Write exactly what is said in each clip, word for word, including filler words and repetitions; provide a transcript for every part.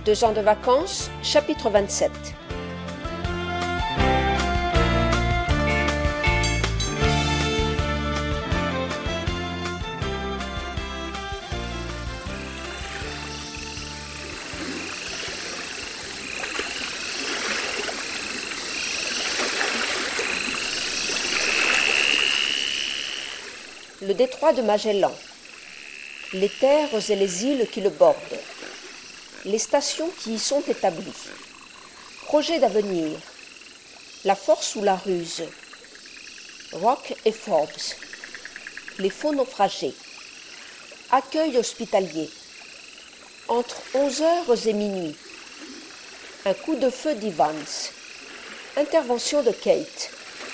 Deux ans de vacances, chapitre vingt-sept. Le détroit de Magellan, les terres et les îles qui le bordent, les stations qui y sont établies, projet d'avenir, la force ou la ruse, Rock et Forbes, les faux naufragés, accueil hospitalier, entre onze heures et minuit, un coup de feu d'Evans, intervention de Kate.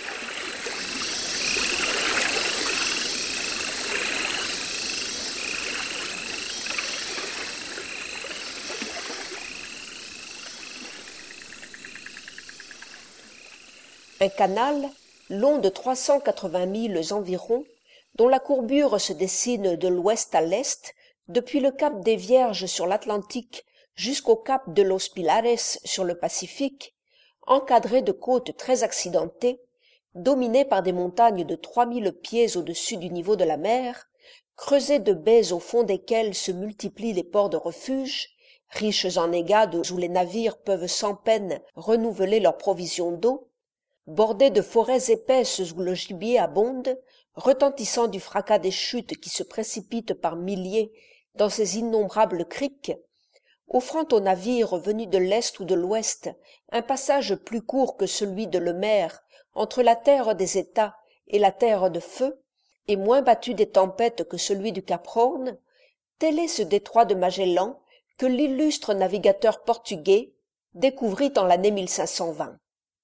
Un canal, long de trois cent quatre-vingts milles environ, dont la courbure se dessine de l'ouest à l'est, depuis le cap des Vierges sur l'Atlantique jusqu'au cap de Los Pilares sur le Pacifique, encadré de côtes très accidentées, dominé par des montagnes de trois mille pieds au-dessus du niveau de la mer, creusé de baies au fond desquelles se multiplient les ports de refuge, riches en négades où les navires peuvent sans peine renouveler leurs provisions d'eau, bordé de forêts épaisses où le gibier abonde, retentissant du fracas des chutes qui se précipitent par milliers dans ces innombrables criques, offrant aux navires venus de l'est ou de l'ouest un passage plus court que celui de Lemaire entre la terre des États et la terre de feu, et moins battu des tempêtes que celui du Cap Horn, tel est ce détroit de Magellan que l'illustre navigateur portugais découvrit en l'année mille cinq cent vingt.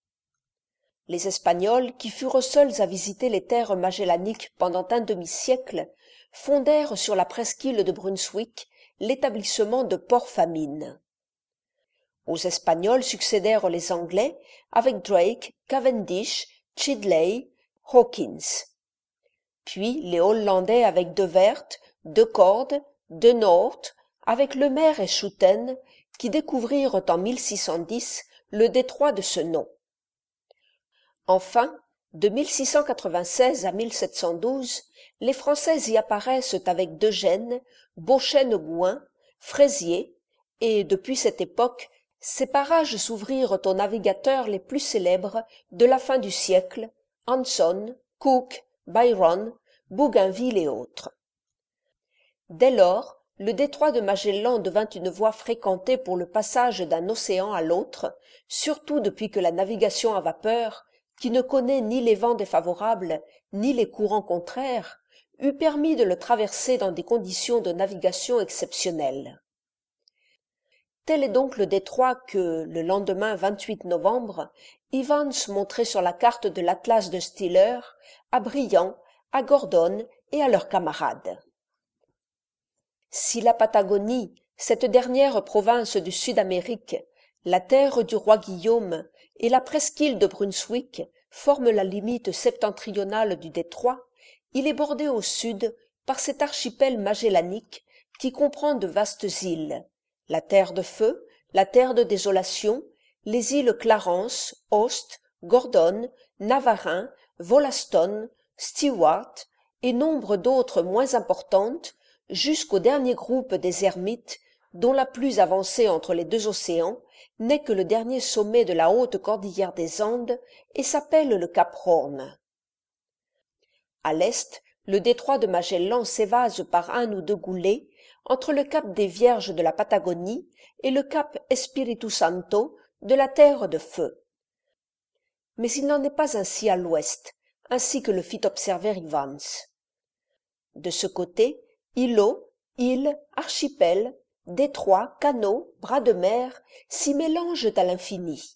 Les Espagnols, qui furent seuls à visiter les terres magellaniques pendant un demi-siècle, fondèrent sur la presqu'île de Brunswick l'établissement de Port-Famine. Aux Espagnols succédèrent les Anglais avec Drake, Cavendish, Chidley, Hawkins. Puis les Hollandais avec De Wert, De Corde, De Noort, avec Lemaire et Schouten, qui découvrirent en mille six cent dix le détroit de ce nom. Enfin, de mille six cent quatre-vingt-seize à mille sept cent douze, les Français y apparaissent avec D'Eugène, Beauchesne-Gouin, Fraisier, et depuis cette époque, ces parages s'ouvrirent aux navigateurs les plus célèbres de la fin du siècle, Anson, Cook, Byron, Bougainville et autres. Dès lors, le détroit de Magellan devint une voie fréquentée pour le passage d'un océan à l'autre, surtout depuis que la navigation à vapeur, qui ne connaît ni les vents défavorables ni les courants contraires, eût permis de le traverser dans des conditions de navigation exceptionnelles. Tel est donc le détroit que, le lendemain vingt-huit novembre, Evans montrait sur la carte de l'Atlas de Stiller à Briand, à Gordon et à leurs camarades. Si la Patagonie, cette dernière province du Sud-Amérique, la terre du roi Guillaume et la presqu'île de Brunswick forment la limite septentrionale du détroit, il est bordé au sud par cet archipel magellanique qui comprend de vastes îles, la terre de feu, la terre de désolation, les îles Clarence, Host, Gordon, Navarin, Wollaston, Stewart et nombre d'autres moins importantes, jusqu'au dernier groupe des Ermites, dont la plus avancée entre les deux océans n'est que le dernier sommet de la haute cordillère des Andes et s'appelle le Cap Horn. À l'est, le détroit de Magellan s'évase par un ou deux goulets entre le cap des Vierges de la Patagonie et le cap Espiritu Santo de la Terre de Feu. Mais il n'en est pas ainsi à l'ouest, ainsi que le fit observer Evans. De ce côté, îlots, îles, archipels, détroits, canaux, bras de mer s'y mélangent à l'infini.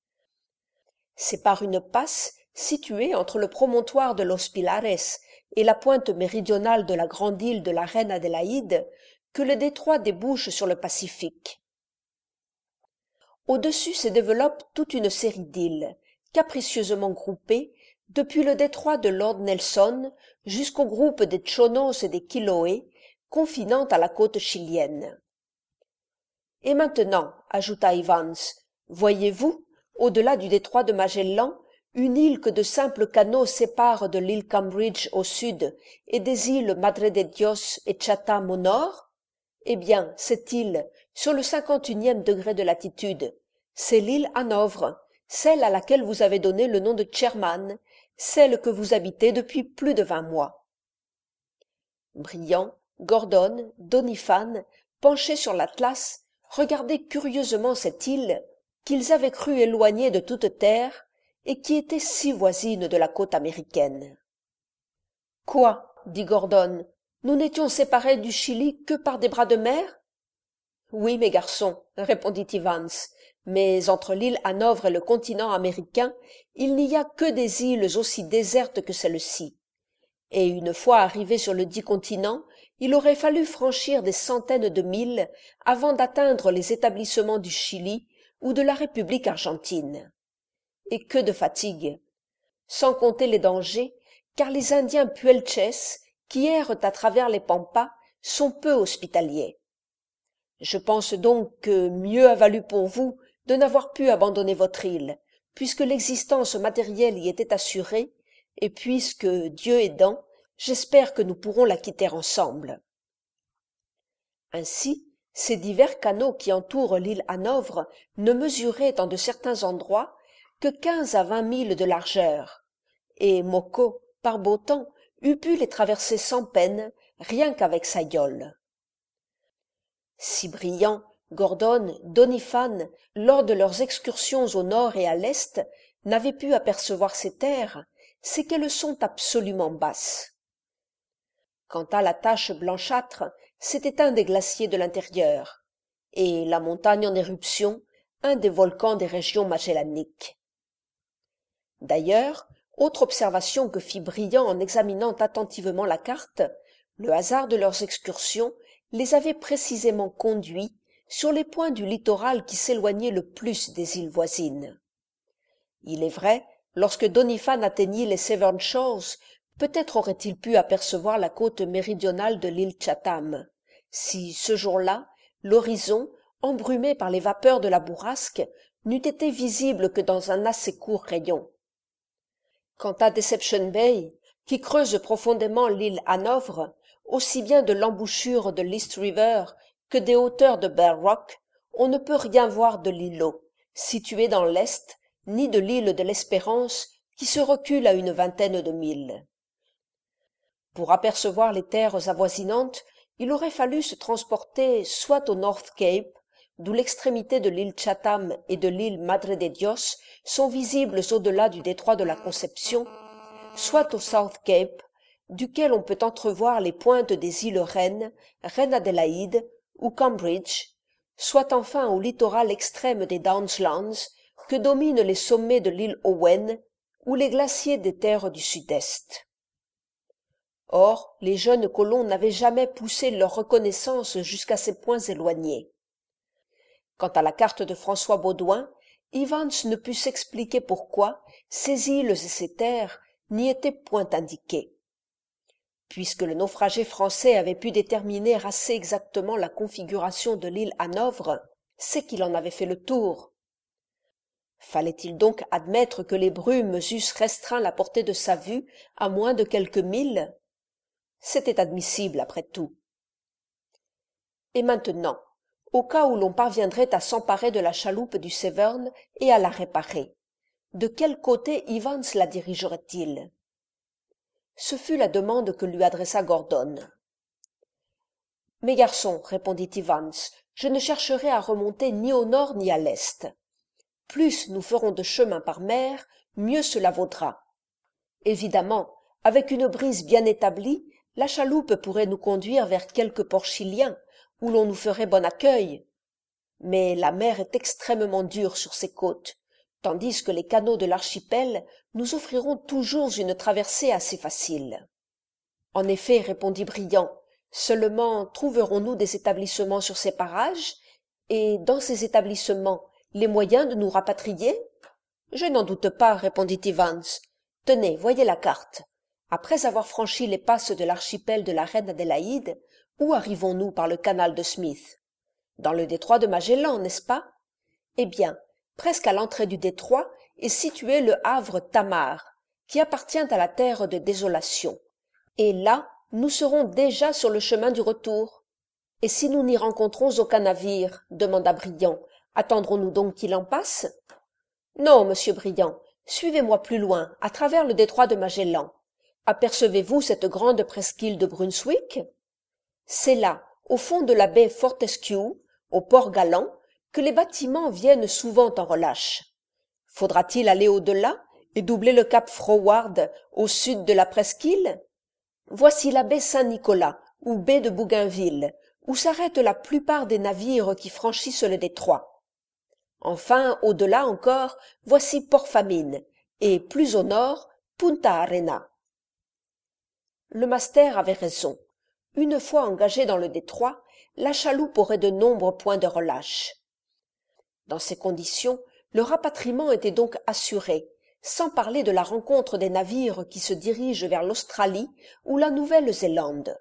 C'est par une passe située entre le promontoire de Los Pilares et la pointe méridionale de la grande île de la Reine Adélaïde que le détroit débouche sur le Pacifique. Au-dessus se développe toute une série d'îles, capricieusement groupées, depuis le détroit de Lord Nelson jusqu'au groupe des Chonos et des Chiloé, confinant à la côte chilienne. Et maintenant, ajouta Evans, voyez-vous, au-delà du détroit de Magellan, une île que de simples canaux séparent de l'île Cambridge au sud et des îles Madre de Dios et Chatham au nord? Eh bien, cette île, sur le cinquante-et-unième degré de latitude, c'est l'île Hanovre, celle à laquelle vous avez donné le nom de Sherman, celle que vous habitez depuis plus de vingt mois. Briand, Gordon, Doniphan, penchés sur l'Atlas, regardaient curieusement cette île qu'ils avaient cru éloignée de toute terre et qui était si voisine de la côte américaine. « Quoi ?» dit Gordon. « Nous n'étions séparés du Chili que par des bras de mer ?»« Oui, mes garçons, » répondit Evans, « mais entre l'île Hanovre et le continent américain, il n'y a que des îles aussi désertes que celle-ci. Et une fois arrivés sur le dit continent, il aurait fallu franchir des centaines de milles avant d'atteindre les établissements du Chili ou de la République argentine. Et que de fatigue! Sans compter les dangers, car les Indiens Puelches, qui errent à travers les pampas, sont peu hospitaliers. Je pense donc que mieux a valu pour vous de n'avoir pu abandonner votre île, puisque l'existence matérielle y était assurée, et puisque, Dieu aidant, j'espère que nous pourrons la quitter ensemble. » Ainsi, ces divers canaux qui entourent l'île Hanovre ne mesuraient en de certains endroits que quinze à vingt milles de largeur, et Moko, par beau temps, eût pu les traverser sans peine, rien qu'avec sa yole. Si Briand, Gordon, Doniphan, lors de leurs excursions au nord et à l'est, n'avaient pu apercevoir ces terres, c'est qu'elles sont absolument basses. Quant à la tache blanchâtre, c'était un des glaciers de l'intérieur, et la montagne en éruption, un des volcans des régions magellaniques. D'ailleurs, autre observation que fit Briand en examinant attentivement la carte, le hasard de leurs excursions les avait précisément conduits sur les points du littoral qui s'éloignaient le plus des îles voisines. Il est vrai, lorsque Doniphan atteignit les Severn Shores, peut-être aurait-il pu apercevoir la côte méridionale de l'île Chatham, si, ce jour-là, l'horizon, embrumé par les vapeurs de la bourrasque, n'eût été visible que dans un assez court rayon. Quant à Deception Bay, qui creuse profondément l'île Hanovre, aussi bien de l'embouchure de l'East River que des hauteurs de Bear Rock, on ne peut rien voir de l'îlot, situé dans l'est, ni de l'île de l'Espérance, qui se recule à une vingtaine de milles. Pour apercevoir les terres avoisinantes, il aurait fallu se transporter soit au North Cape, d'où l'extrémité de l'île Chatham et de l'île Madre de Dios sont visibles au-delà du détroit de la Conception, soit au South Cape, duquel on peut entrevoir les pointes des îles Reine, Reine Adélaïde ou Cambridge, soit enfin au littoral extrême des Downslands, que dominent les sommets de l'île Owen ou les glaciers des terres du sud-est. Or, les jeunes colons n'avaient jamais poussé leur reconnaissance jusqu'à ces points éloignés. Quant à la carte de François Baudouin, Evans ne put s'expliquer pourquoi ces îles et ces terres n'y étaient point indiquées. Puisque le naufragé français avait pu déterminer assez exactement la configuration de l'île Hanovre, c'est qu'il en avait fait le tour. Fallait-il donc admettre que les brumes eussent restreint la portée de sa vue à moins de quelques milles? C'était admissible après tout. Et maintenant, au cas où l'on parviendrait à s'emparer de la chaloupe du Severn et à la réparer, de quel côté Evans la dirigerait-il? Ce fut la demande que lui adressa Gordon. « Mes garçons, répondit Evans, je ne chercherai à remonter ni au nord ni à l'est. Plus nous ferons de chemin par mer, mieux cela vaudra. Évidemment, avec une brise bien établie, la chaloupe pourrait nous conduire vers quelque port chilien, où l'on nous ferait bon accueil. Mais la mer est extrêmement dure sur ces côtes, tandis que les canaux de l'archipel nous offriront toujours une traversée assez facile. En effet, répondit Briand, seulement trouverons-nous des établissements sur ces parages, et dans ces établissements, les moyens de nous rapatrier? Je n'en doute pas, répondit Evans. Tenez, voyez la carte. Après avoir franchi les passes de l'archipel de la Reine Adélaïde, où arrivons-nous par le canal de Smith? Dans le détroit de Magellan, n'est-ce pas? Eh bien, presque à l'entrée du détroit est situé le havre Tamar, qui appartient à la terre de désolation. Et là, nous serons déjà sur le chemin du retour. Et si nous n'y rencontrons aucun navire, demanda Briand, attendrons-nous donc qu'il en passe? Non, monsieur Briand, suivez-moi plus loin, à travers le détroit de Magellan. Apercevez-vous cette grande presqu'île de Brunswick? C'est là, au fond de la baie Fortescue, au port galant, que les bâtiments viennent souvent en relâche. Faudra-t-il aller au-delà et doubler le cap Froward au sud de la presqu'île? Voici la baie Saint-Nicolas, ou baie de Bougainville, où s'arrêtent la plupart des navires qui franchissent le détroit. Enfin, au-delà encore, voici Port Famine, et plus au nord, Punta Arena. Le master avait raison. Une fois engagée dans le détroit, la chaloupe aurait de nombreux points de relâche. Dans ces conditions, le rapatriement était donc assuré, sans parler de la rencontre des navires qui se dirigent vers l'Australie ou la Nouvelle-Zélande.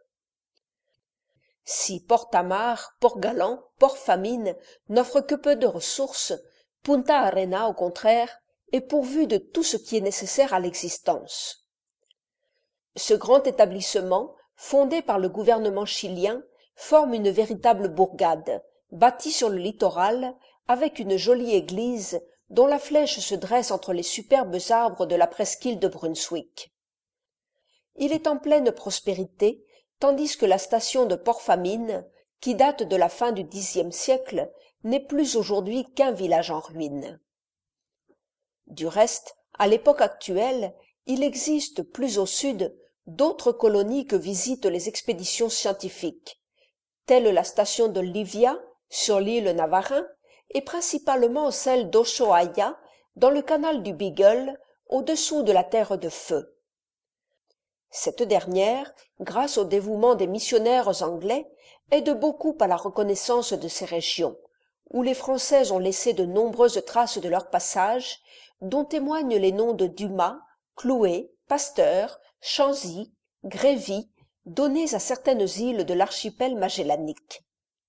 Si Port Tamar, Port Galant, Port Famine n'offrent que peu de ressources, Punta Arena, au contraire, est pourvu de tout ce qui est nécessaire à l'existence. Ce grand établissement, fondé par le gouvernement chilien, forme une véritable bourgade, bâtie sur le littoral, avec une jolie église dont la flèche se dresse entre les superbes arbres de la presqu'île de Brunswick. Il est en pleine prospérité, tandis que la station de Port Famine, qui date de la fin du dixième siècle, n'est plus aujourd'hui qu'un village en ruine. Du reste, à l'époque actuelle, il existe plus au sud d'autres colonies que visitent les expéditions scientifiques, telle la station de Livia sur l'île Navarin et principalement celle d'Oshoaya dans le canal du Beagle au-dessous de la Terre de Feu. Cette dernière, grâce au dévouement des missionnaires anglais, aide beaucoup à la reconnaissance de ces régions, où les Français ont laissé de nombreuses traces de leur passage, dont témoignent les noms de Dumas, Clouet, Pasteur, Chanzy, Grévy, donnés à certaines îles de l'archipel magellanique.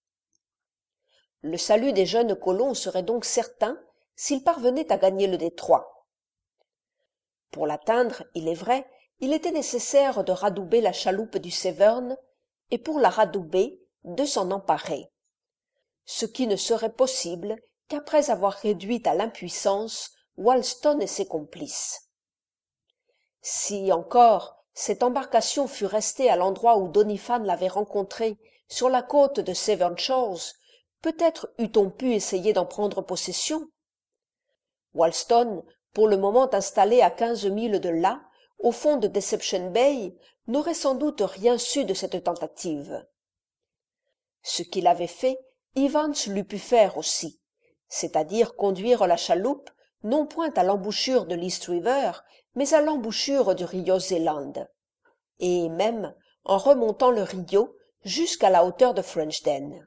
Le salut des jeunes colons serait donc certain s'ils parvenaient à gagner le détroit. Pour l'atteindre, il est vrai, il était nécessaire de radouber la chaloupe du Severn, et pour la radouber, de s'en emparer. Ce qui ne serait possible qu'après avoir réduit à l'impuissance Wollaston et ses complices. Si encore cette embarcation fût restée à l'endroit où Doniphan l'avait rencontrée, sur la côte de Severn Shores, peut-être eût-on pu essayer d'en prendre possession. Wollaston, pour le moment installé à quinze milles de là, au fond de Deception Bay, n'aurait sans doute rien su de cette tentative. Ce qu'il avait fait, Evans l'eût pu faire aussi, c'est-à-dire conduire la chaloupe non point à l'embouchure de l'East River, mais à l'embouchure du Rio Zeeland, et même en remontant le Rio jusqu'à la hauteur de Frenchden.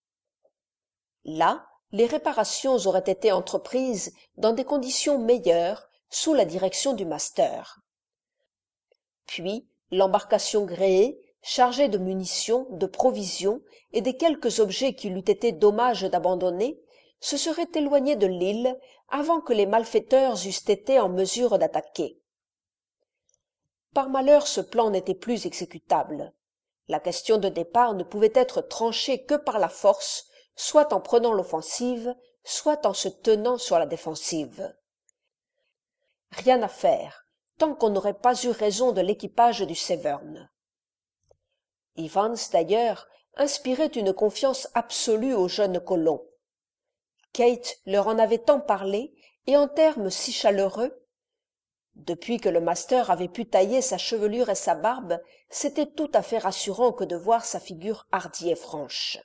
Là, les réparations auraient été entreprises dans des conditions meilleures sous la direction du master. Puis, l'embarcation gréée, chargée de munitions, de provisions et des quelques objets qu'il eût été dommage d'abandonner, se serait éloignée de l'île avant que les malfaiteurs eussent été en mesure d'attaquer. Par malheur, ce plan n'était plus exécutable. La question de départ ne pouvait être tranchée que par la force, soit en prenant l'offensive, soit en se tenant sur la défensive. Rien à faire, tant qu'on n'aurait pas eu raison de l'équipage du Severn. Evans, d'ailleurs, inspirait une confiance absolue aux jeunes colons. Kate leur en avait tant parlé, et en termes si chaleureux. Depuis que le master avait pu tailler sa chevelure et sa barbe, c'était tout à fait rassurant que de voir sa figure hardie et franche.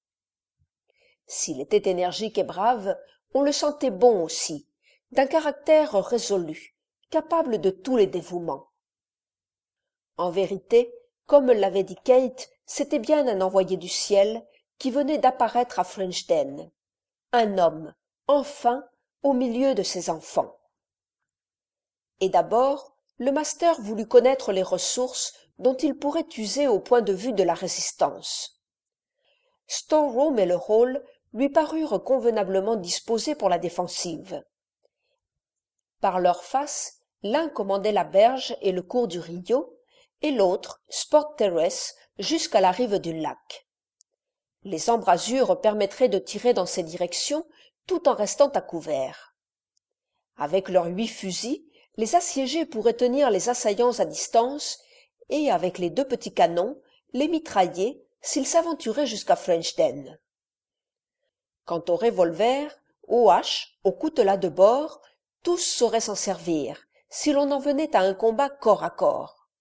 S'il était énergique et brave, on le sentait bon aussi, d'un caractère résolu, capable de tous les dévouements. En vérité, comme l'avait dit Kate, c'était bien un envoyé du ciel qui venait d'apparaître à Frenchden, un homme, enfin, au milieu de ses enfants. Et d'abord, le master voulut connaître les ressources dont il pourrait user au point de vue de la résistance. Storeroom et le hall lui parurent convenablement disposés pour la défensive. Par leur face, l'un commandait la berge et le cours du Rio, et l'autre Sport Terrace jusqu'à la rive du lac. Les embrasures permettraient de tirer dans ces directions tout en restant à couvert. Avec leurs huit fusils, les assiégés pourraient tenir les assaillants à distance et, avec les deux petits canons, les mitrailler s'ils s'aventuraient jusqu'à Frenchden. Quant aux revolvers, aux haches, aux coutelas de bord, tous sauraient s'en servir, si l'on en venait à un combat corps à corps.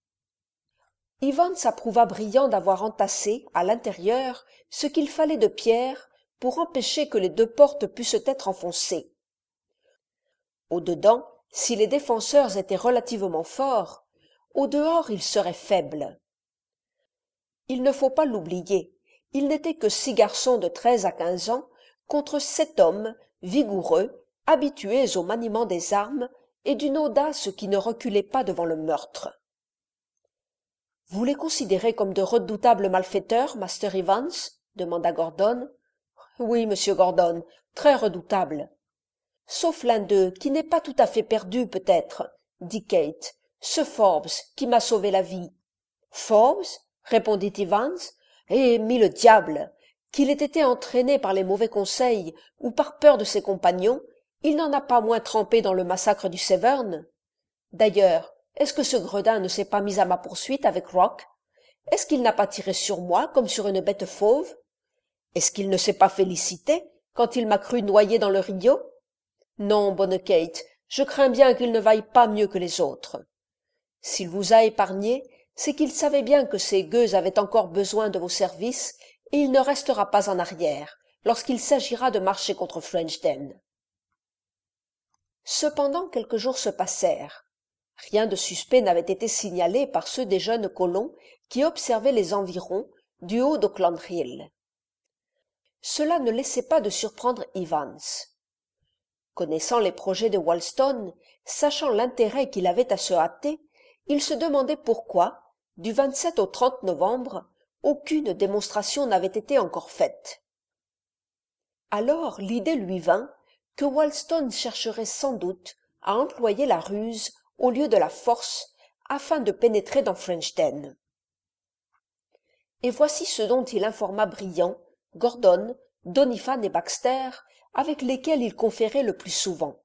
Evans approuva brillant d'avoir entassé, à l'intérieur, ce qu'il fallait de pierres pour empêcher que les deux portes pussent être enfoncées. Au-dedans, si les défenseurs étaient relativement forts, au-dehors ils seraient faibles. Il ne faut pas l'oublier, ils n'étaient que six garçons de treize à quinze ans contre sept hommes vigoureux, habitués au maniement des armes et d'une audace qui ne reculait pas devant le meurtre. « Vous les considérez comme de redoutables malfaiteurs, Master Evans ?» demanda Gordon. « Oui, monsieur Gordon, très redoutables. »« Sauf l'un d'eux, qui n'est pas tout à fait perdu, peut-être, » dit Kate, « ce Forbes, qui m'a sauvé la vie. »« Forbes ?» répondit Evans. « Eh, mille diables ! Qu'il ait été entraîné par les mauvais conseils ou par peur de ses compagnons, il n'en a pas moins trempé dans le massacre du Severn. D'ailleurs, est-ce que ce gredin ne s'est pas mis à ma poursuite avec Rock? Est-ce qu'il n'a pas tiré sur moi comme sur une bête fauve? Est-ce qu'il ne s'est pas félicité quand il m'a cru noyé dans le Rio? Non, bonne Kate, je crains bien qu'il ne vaille pas mieux que les autres. S'il vous a épargné, c'est qu'il savait bien que ces gueux avaient encore besoin de vos services, et il ne restera pas en arrière lorsqu'il s'agira de marcher contre Frenchden. » Cependant quelques jours se passèrent. Rien de suspect n'avait été signalé par ceux des jeunes colons qui observaient les environs du haut d'Auckland Hill. Cela ne laissait pas de surprendre Evans. Connaissant les projets de Wollaston, sachant l'intérêt qu'il avait à se hâter, il se demandait pourquoi, du vingt-sept au trente novembre, aucune démonstration n'avait été encore faite. Alors l'idée lui vint que Wollaston chercherait sans doute à employer la ruse au lieu de la force afin de pénétrer dans Frenchden. Et voici ce dont il informa Briand, Gordon, Doniphan et Baxter, avec lesquels il conférait le plus souvent.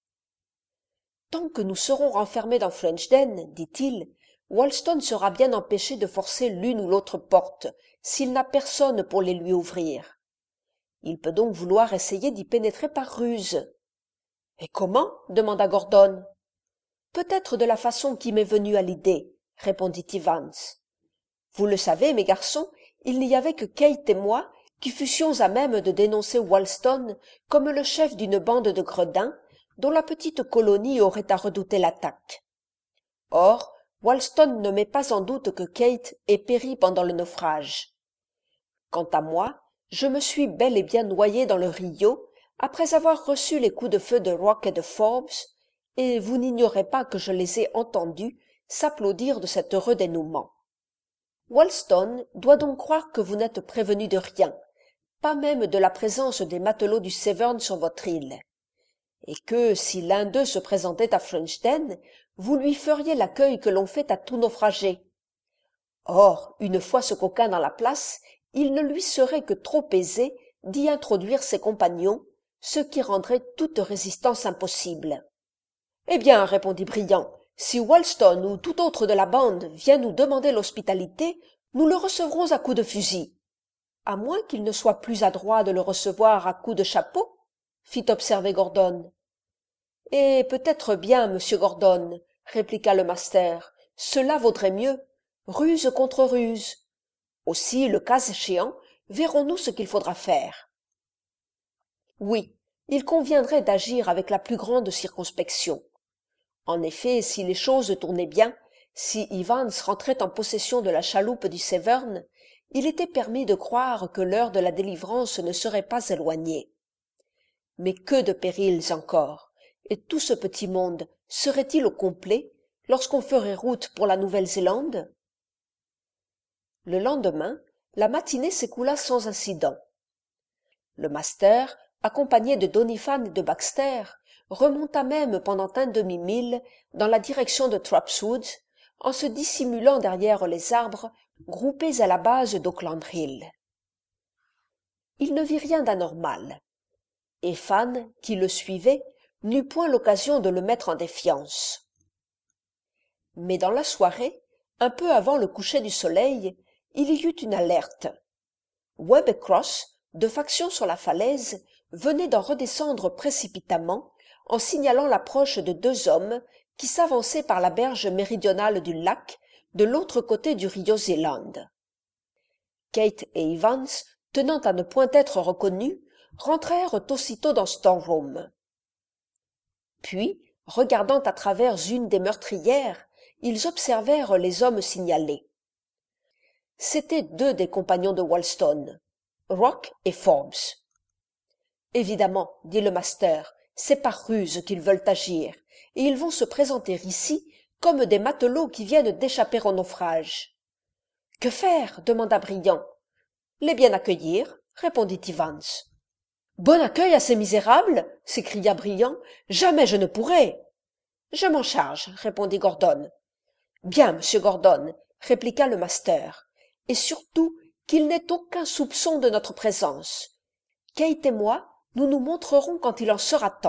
« Tant que nous serons renfermés dans Frenchden, dit-il, Wollaston sera bien empêché de forcer l'une ou l'autre porte, s'il n'a personne pour les lui ouvrir. Il peut donc vouloir essayer d'y pénétrer par ruse. »« Et comment ?» demanda Gordon. « Peut-être de la façon qui m'est venue à l'idée, » répondit Evans. « Vous le savez, mes garçons, il n'y avait que Kate et moi qui fussions à même de dénoncer Wollaston comme le chef d'une bande de gredins dont la petite colonie aurait à redouter l'attaque. Or, Wollaston ne met pas en doute que Kate ait péri pendant le naufrage. Quant à moi, je me suis bel et bien noyé dans le Rio après avoir reçu les coups de feu de Rock et de Forbes, et vous n'ignorez pas que je les ai entendus s'applaudir de cet heureux dénouement. Wollaston doit donc croire que vous n'êtes prévenu de rien, pas même de la présence des matelots du Severn sur votre île, et que, si l'un d'eux se présentait à Frenchden, vous lui feriez l'accueil que l'on fait à tout naufragé. Or, une fois ce coquin dans la place, il ne lui serait que trop aisé d'y introduire ses compagnons, ce qui rendrait toute résistance impossible. « Eh bien, répondit Briand, si Wollaston ou tout autre de la bande vient nous demander l'hospitalité, nous le recevrons à coups de fusil. »« À moins qu'il ne soit plus adroit de le recevoir à coups de chapeau, » fit observer Gordon. « Et peut-être bien, monsieur Gordon, » répliqua le master, « cela vaudrait mieux, ruse contre ruse. Aussi, le cas échéant, verrons-nous ce qu'il faudra faire. » Oui, il conviendrait d'agir avec la plus grande circonspection. En effet, si les choses tournaient bien, si Evans rentrait en possession de la chaloupe du Severn, il était permis de croire que l'heure de la délivrance ne serait pas éloignée. Mais que de périls encore, et tout ce petit monde serait-il au complet lorsqu'on ferait route pour la Nouvelle-Zélande? Le lendemain, la matinée s'écoula sans incident. Le master, accompagné de Doniphan et de Baxter, remonta même pendant un demi-mille dans la direction de Throps Wood, en se dissimulant derrière les arbres groupés à la base d'Oakland Hill. Il ne vit rien d'anormal, et Fan, qui le suivait, n'eut point l'occasion de le mettre en défiance. Mais dans la soirée, un peu avant le coucher du soleil, il y eut une alerte. Webb et Cross, deux factions sur la falaise, venaient d'en redescendre précipitamment en signalant l'approche de deux hommes qui s'avançaient par la berge méridionale du lac, de l'autre côté du Rio Zeeland. Kate et Evans, tenant à ne point être reconnus, rentrèrent aussitôt dans Storeroom. Puis, regardant à travers une des meurtrières, ils observèrent les hommes signalés. C'étaient deux des compagnons de Wollaston, Rock et Forbes. « Évidemment, dit le master, c'est par ruse qu'ils veulent agir, et ils vont se présenter ici comme des matelots qui viennent d'échapper au naufrage. »« Que faire ?» demanda Briand. « Les bien accueillir, » répondit Evans. « Bon accueil à ces misérables » s'écria Briand. « Jamais je ne pourrais !»« Je m'en charge, » répondit Gordon. « Bien, monsieur Gordon, » répliqua le master, « et surtout qu'il n'ait aucun soupçon de notre présence. Kate et moi, nous nous montrerons quand il en sera temps. »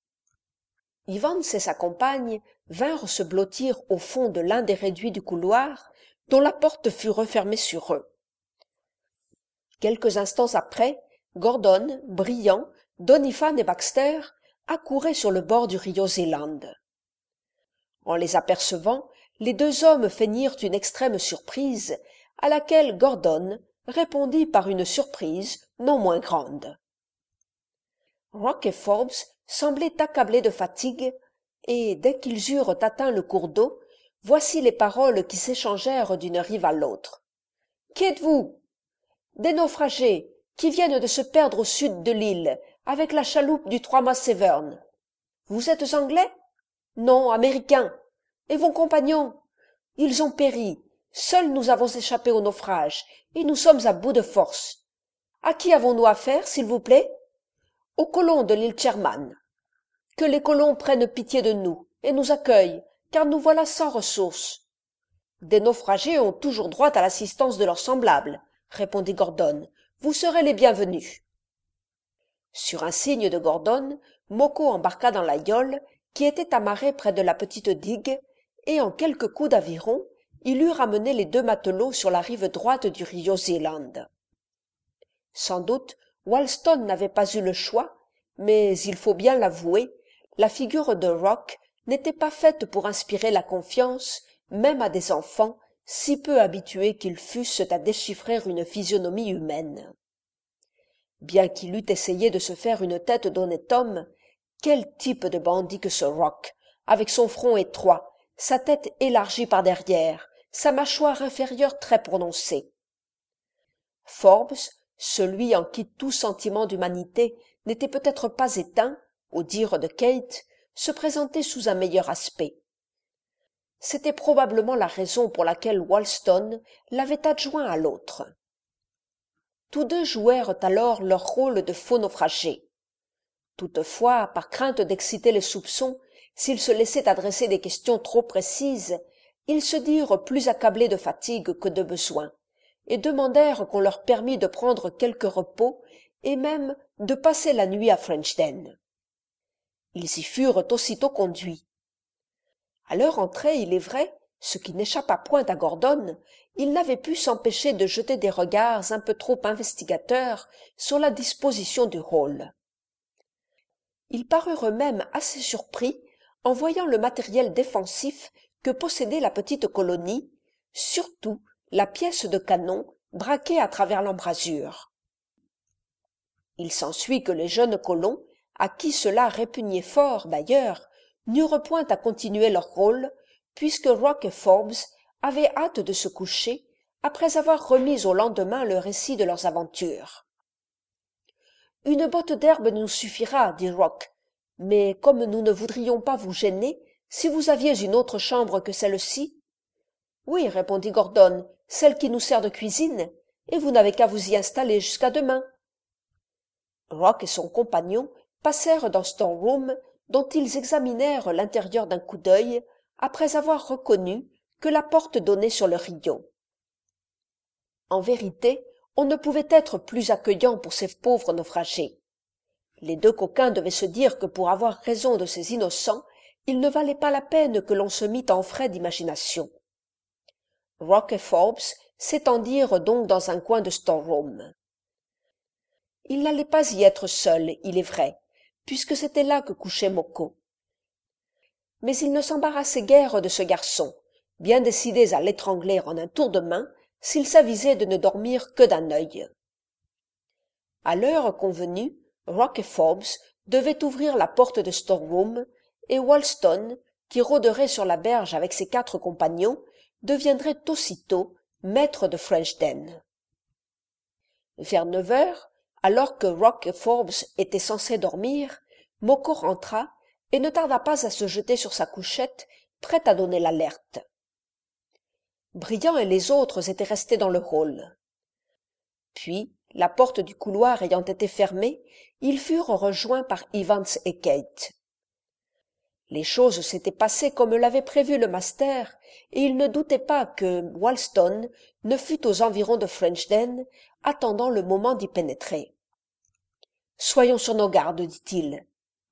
Evans et sa compagne vinrent se blottir au fond de l'un des réduits du couloir, dont la porte fut refermée sur eux. Quelques instants après, Gordon, Briand, Doniphan et Baxter accouraient sur le bord du Rio Zeeland. En les apercevant, les deux hommes feignirent une extrême surprise, à laquelle Gordon répondit par une surprise non moins grande. Rock et Forbes semblaient accablés de fatigue, et dès qu'ils eurent atteint le cours d'eau, voici les paroles qui s'échangèrent d'une rive à l'autre. « Qui êtes-vous »« Des naufragés, qui viennent de se perdre au sud de l'île, avec la chaloupe du trois-mâts Severn. »« Vous êtes anglais ?»« Non, américains. »« Et vos compagnons ?»« Ils ont péri. Seuls nous avons échappé au naufrage, et nous sommes à bout de force. À qui avons-nous affaire, s'il vous plaît ? Aux colons de l'île Sherman. Que les colons prennent pitié de nous, et nous accueillent, car nous voilà sans ressources. »« Des naufragés ont toujours droit à l'assistance de leurs semblables, » répondit Gordon. « Vous serez les bienvenus. » Sur un signe de Gordon, Moko embarqua dans la yole, qui était amarrée près de la petite digue, et en quelques coups d'aviron, il eut ramené les deux matelots sur la rive droite du Rio Zeeland. Sans doute, Wollaston n'avait pas eu le choix, mais il faut bien l'avouer, la figure de Rock n'était pas faite pour inspirer la confiance, même à des enfants, si peu habitués qu'ils fussent à déchiffrer une physionomie humaine. Bien qu'il eût essayé de se faire une tête d'honnête homme, quel type de bandit que ce Rock, avec son front étroit, sa tête élargie par derrière, sa mâchoire inférieure très prononcée. Forbes, celui en qui tout sentiment d'humanité n'était peut-être pas éteint, au dire de Kate, se présentait sous un meilleur aspect. C'était probablement la raison pour laquelle Wollaston l'avait adjoint à l'autre. Tous deux jouèrent alors leur rôle de faux naufragés. Toutefois, par crainte d'exciter les soupçons, s'ils se laissaient adresser des questions trop précises, ils se dirent plus accablés de fatigue que de besoin, et demandèrent qu'on leur permît de prendre quelque repos et même de passer la nuit à Frenchden. Ils y furent aussitôt conduits. À leur entrée, il est vrai, ce qui n'échappa point à Gordon, ils n'avaient pu s'empêcher de jeter des regards un peu trop investigateurs sur la disposition du hall. Ils parurent même assez surpris en voyant le matériel défensif que possédait la petite colonie, surtout la pièce de canon braquée à travers l'embrasure. Il s'ensuit que les jeunes colons, à qui cela répugnait fort d'ailleurs, n'eurent point à continuer leur rôle, puisque Rock et Forbes avaient hâte de se coucher, après avoir remis au lendemain le récit de leurs aventures. « Une botte d'herbe nous suffira, dit Rock, mais comme nous ne voudrions pas vous gêner, si vous aviez une autre chambre que celle-ci… »« Oui, répondit Gordon, celle qui nous sert de cuisine, et vous n'avez qu'à vous y installer jusqu'à demain. » Rock et son compagnon passèrent dans Storeroom, dont ils examinèrent l'intérieur d'un coup d'œil, après avoir reconnu que la porte donnait sur le Rio. En vérité, on ne pouvait être plus accueillant pour ces pauvres naufragés. Les deux coquins devaient se dire que pour avoir raison de ces innocents, il ne valait pas la peine que l'on se mît en frais d'imagination. Rock et Forbes s'étendirent donc dans un coin de Storeroom. Ils n'allaient pas y être seuls, il est vrai, puisque c'était là que couchait Moko. Mais ils ne s'embarrassaient guère de ce garçon, bien décidés à l'étrangler en un tour de main s'il s'avisait de ne dormir que d'un œil. À l'heure convenue, Rock et Forbes devaient ouvrir la porte de Storeroom, et Wolston, qui rôderait sur la berge avec ses quatre compagnons, deviendrait aussitôt maître de Frenchden. Vers neuf heures, alors que Rock et Forbes étaient censés dormir, Moko rentra et ne tarda pas à se jeter sur sa couchette, prêt à donner l'alerte. Briand et les autres étaient restés dans le hall. Puis, la porte du couloir ayant été fermée, ils furent rejoints par Evans et Kate. Les choses s'étaient passées comme l'avait prévu le master, et ils ne doutaient pas que Wolston ne fût aux environs de Frenchden, attendant le moment d'y pénétrer. « Soyons sur nos gardes, dit-il. »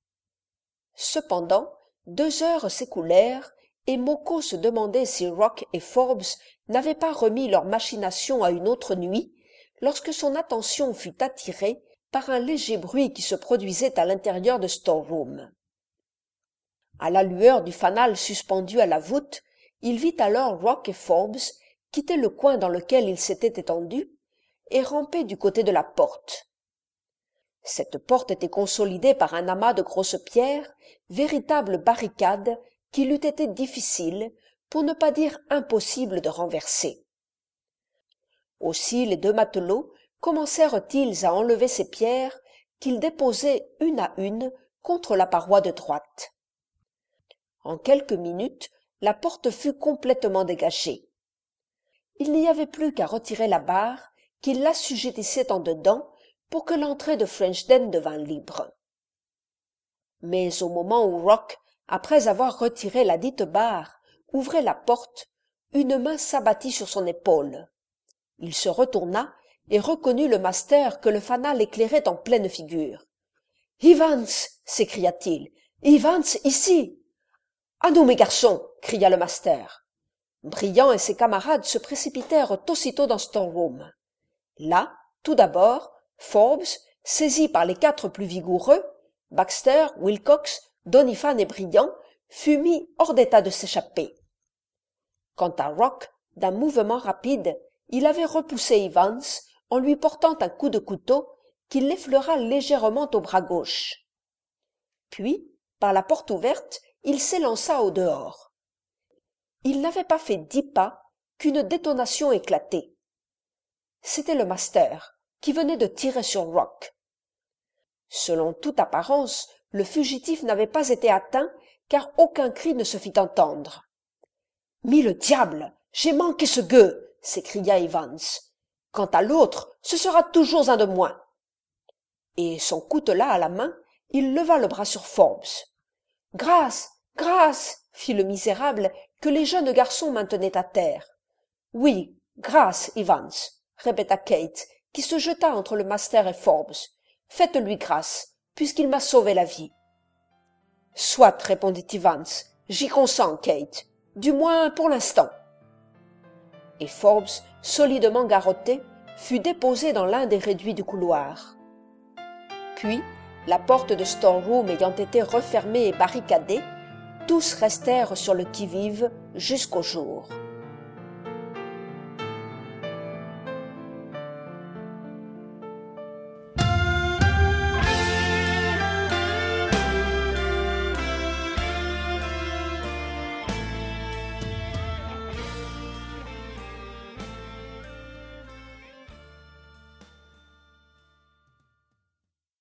Cependant, deux heures s'écoulèrent, et Moko se demandait si Rock et Forbes n'avaient pas remis leur machination à une autre nuit, lorsque son attention fut attirée par un léger bruit qui se produisait à l'intérieur de Storeroom. À la lueur du fanal suspendu à la voûte, il vit alors Rock et Forbes quitter le coin dans lequel ils s'étaient étendus et ramper du côté de la porte. Cette porte était consolidée par un amas de grosses pierres, véritable barricade qu'il eût été difficile, pour ne pas dire impossible, de renverser. Aussi les deux matelots commencèrent-ils à enlever ces pierres qu'ils déposaient une à une contre la paroi de droite. En quelques minutes, la porte fut complètement dégagée. Il n'y avait plus qu'à retirer la barre qui l'assujettissait en dedans pour que l'entrée de Frenchden devînt libre. Mais au moment où Rock, après avoir retiré la dite barre, ouvrait la porte, une main s'abattit sur son épaule. Il se retourna et reconnut le master que le fanal éclairait en pleine figure. « Evans !» s'écria-t-il. « Evans, ici !»« À nous, mes garçons !» cria le master. Briand et ses camarades se précipitèrent aussitôt dans Storeroom. Là, tout d'abord, Forbes, saisi par les quatre plus vigoureux, Baxter, Wilcox, Doniphan et Briand, fut mis hors d'état de s'échapper. Quant à Rock, d'un mouvement rapide, il avait repoussé Evans en lui portant un coup de couteau qui l'effleura légèrement au bras gauche. Puis, par la porte ouverte, il s'élança au dehors. Il n'avait pas fait dix pas qu'une détonation éclatait. C'était le master qui venait de tirer sur Rock. Selon toute apparence, le fugitif n'avait pas été atteint, car aucun cri ne se fit entendre. « Mille diables, j'ai manqué ce gueux !» s'écria Evans. « Quant à l'autre, ce sera toujours un de moins. » Et son coutelas à la main, il leva le bras sur Forbes. « Grâce, grâce !» fit le misérable que les jeunes garçons maintenaient à terre. « Oui, grâce, Evans !» répéta Kate, qui se jeta entre le master et Forbes. « Faites-lui grâce, puisqu'il m'a sauvé la vie. »« Soit, répondit Evans, j'y consens, Kate, du moins pour l'instant. » Et Forbes, solidement garrotté, fut déposé dans l'un des réduits du couloir. Puis, la porte de Storeroom ayant été refermée et barricadée, tous restèrent sur le qui-vive jusqu'au jour.